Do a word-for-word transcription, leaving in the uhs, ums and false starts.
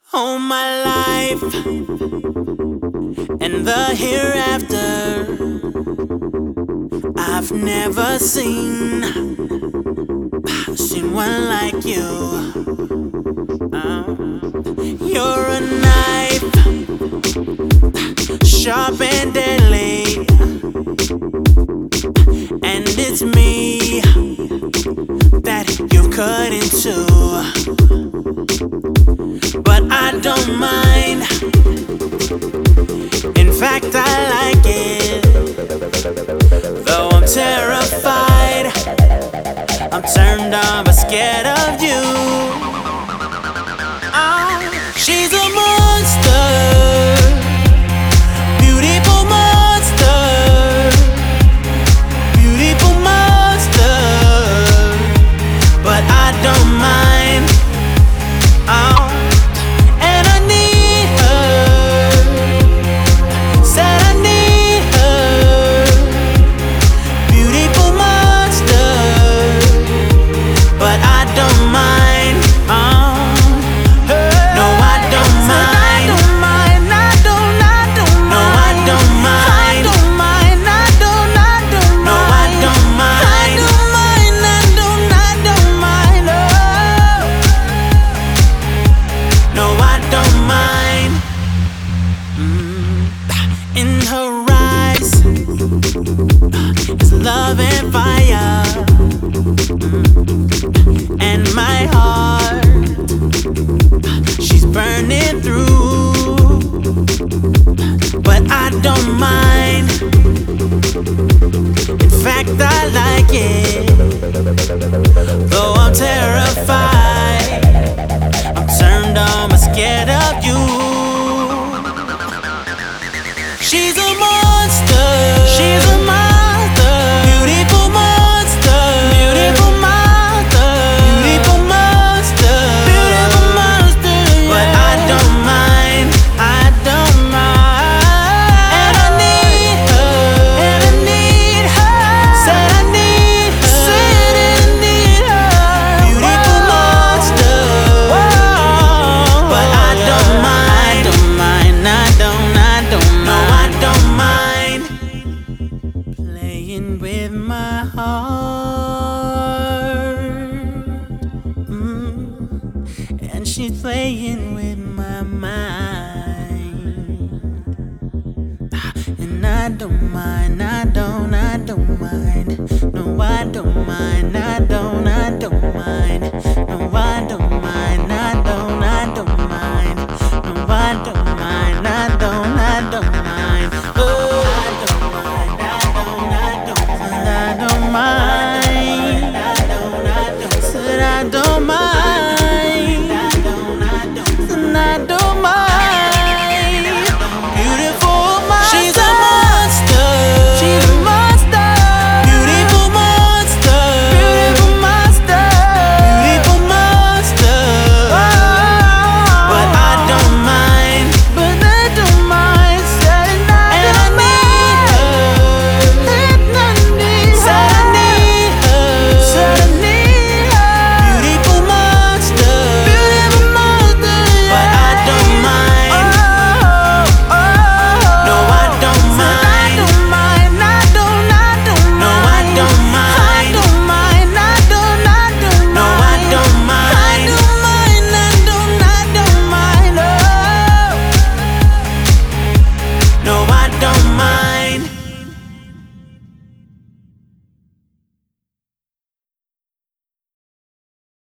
All my life and the hereafter, I've never seen seen one like you. Uh, you're a knife, sharp and deadly, and it's me that you've cut into. But I don't mind. In fact, I like it. Though I'm terrified, I'm turned on but scared of you. Oh, she's a monster, beautiful monster, beautiful monster. But I don't mind. Oh, in her eyes is love and fire, and my heart, she's burning through. But I don't mind. In fact, I like it. Though I'm terrified, I'm turned on but scared of you. She's a monster. She's a monster. Beautiful monster. Beautiful monster. Beautiful monster. Beautiful monster. But I don't mind. I don't mind. And I need her. And I need her. Said I need her. Said I need her. Beautiful monster. Whoa. But I don't mind. I don't mind. I don't. I don't know. Don't mind playing with my heart, mm. and she's playing with my mind. And I don't mind, I don't, I don't mind. No, I don't mind, I don't, I don't mind. No, I don't.